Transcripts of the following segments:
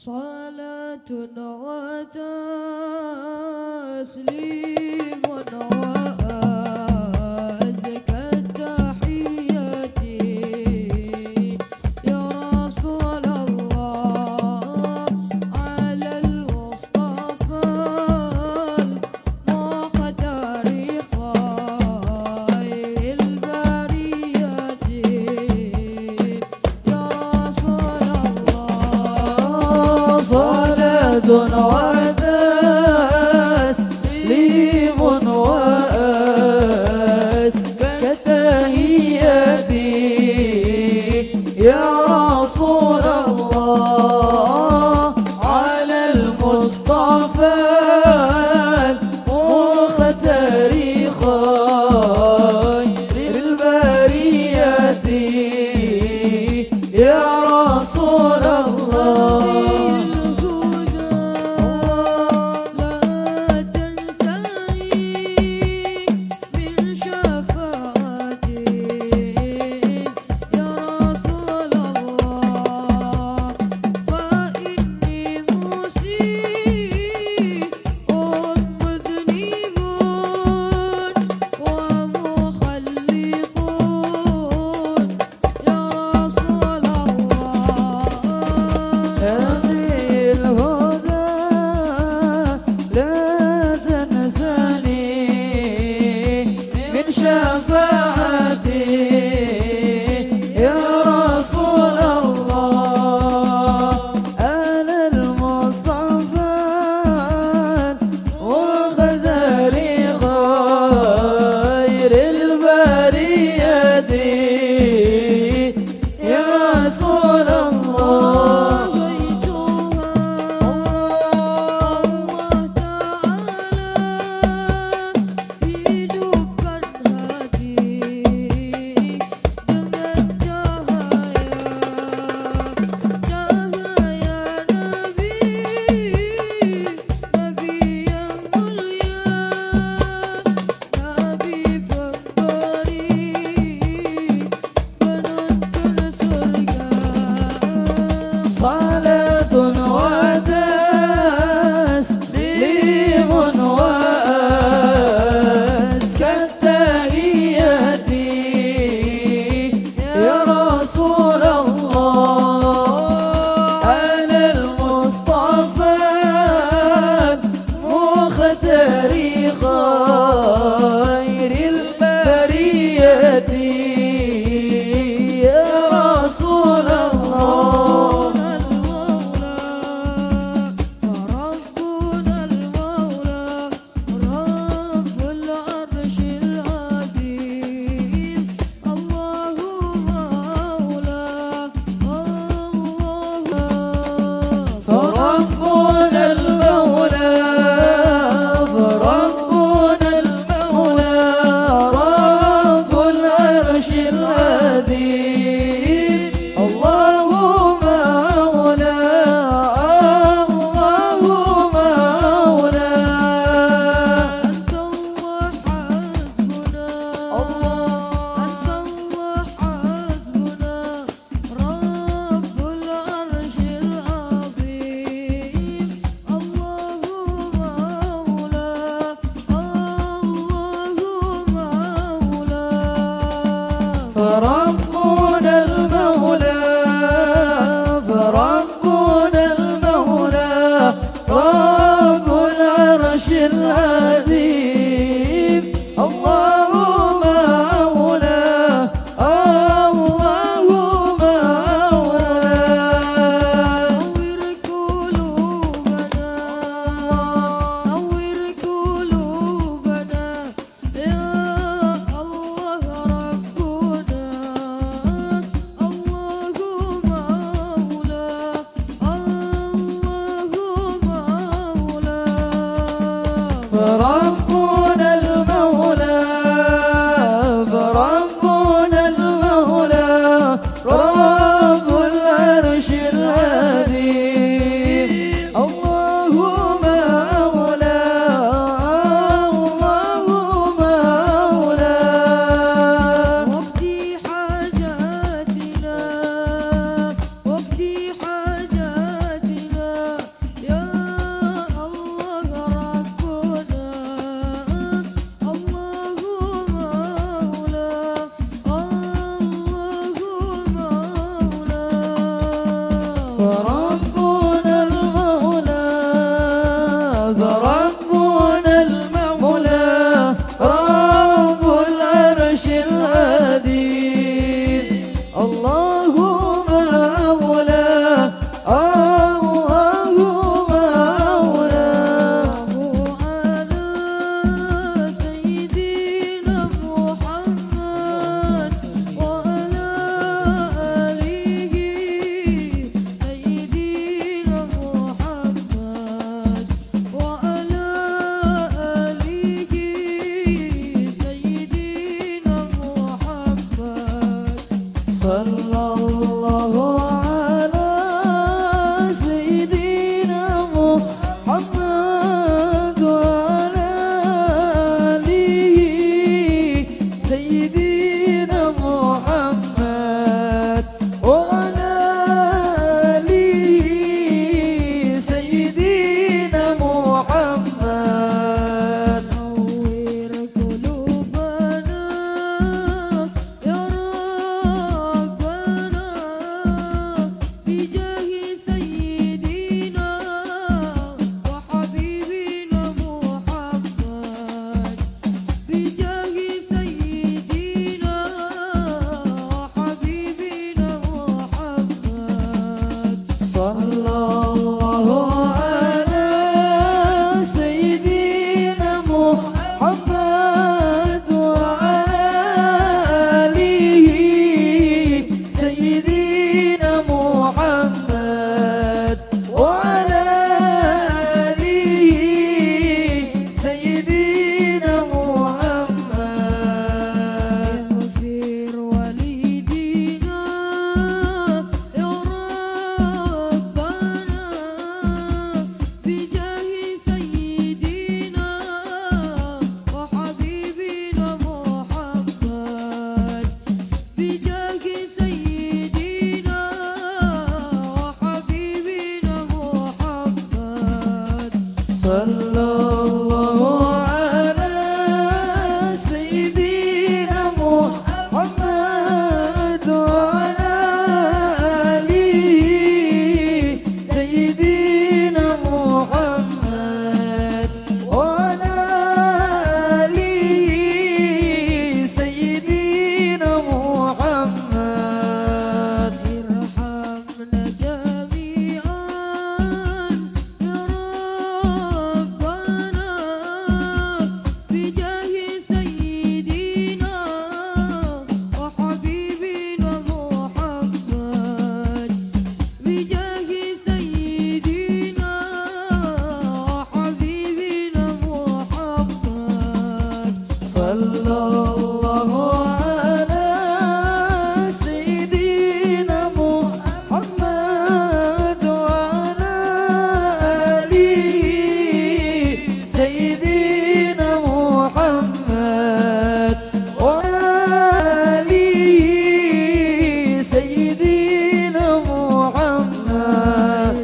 صلاة وتسليم وأزكى التحيات يا رسول الله على المصطفى المختار خير البريات يا رسول الله صلاة وتسليم وأزكى التحيات يا رسول الله على المصطفى المختار خير البريات يا رسول الله فربنا المولى رب العرش العظيم الله مولاه الله مولاه نور قلوبنا يا الله ربنا الله مولاه فربنا المولى رب العرش العظيم الله مولاه الله مولاه وقتي حاجاتنا صلى الله على سيدنا محمد وعلى آله سيدنا محمد وعلى آله سيدنا محمد ارحمنا جميعا يا ربنا بجاه سيدنا وحبيبنا محمد بجاه سيدنا وحبيبنا محمد صلى الله على سيدنا محمد وعلى آله سيدنا محمد وعلى آله سيدنا محمد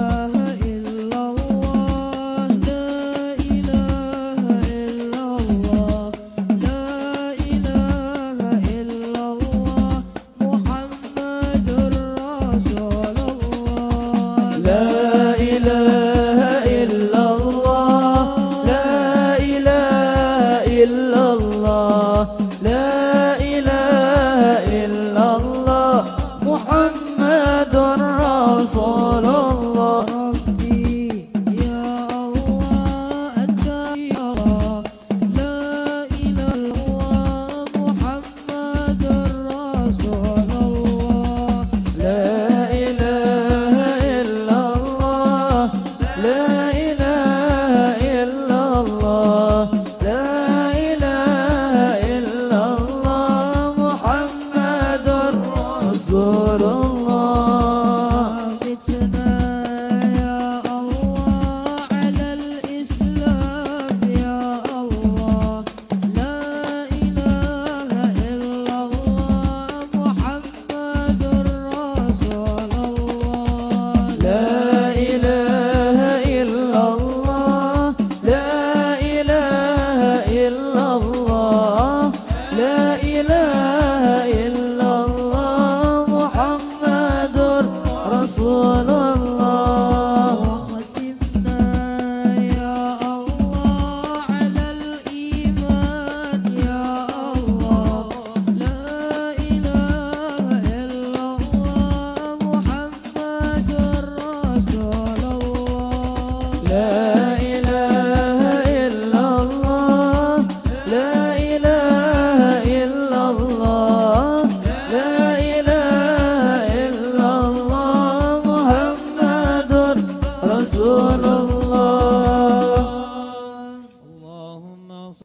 لا إله إلا الله لا إله إلا الله لا إله إلا الله محمد رسول الله ربي يا الله أنت يرى لا إله إلا الله محمد رسول الله لا إله إلا الله لا إله إلا الله لا إله إلا الله محمد رسول الله بتنا يا الله على الإسلام يا الله لا إله إلا الله محمد رسول الله لا إله إلا الله لا إله إلا الله لا إله إلا الله محمد رسول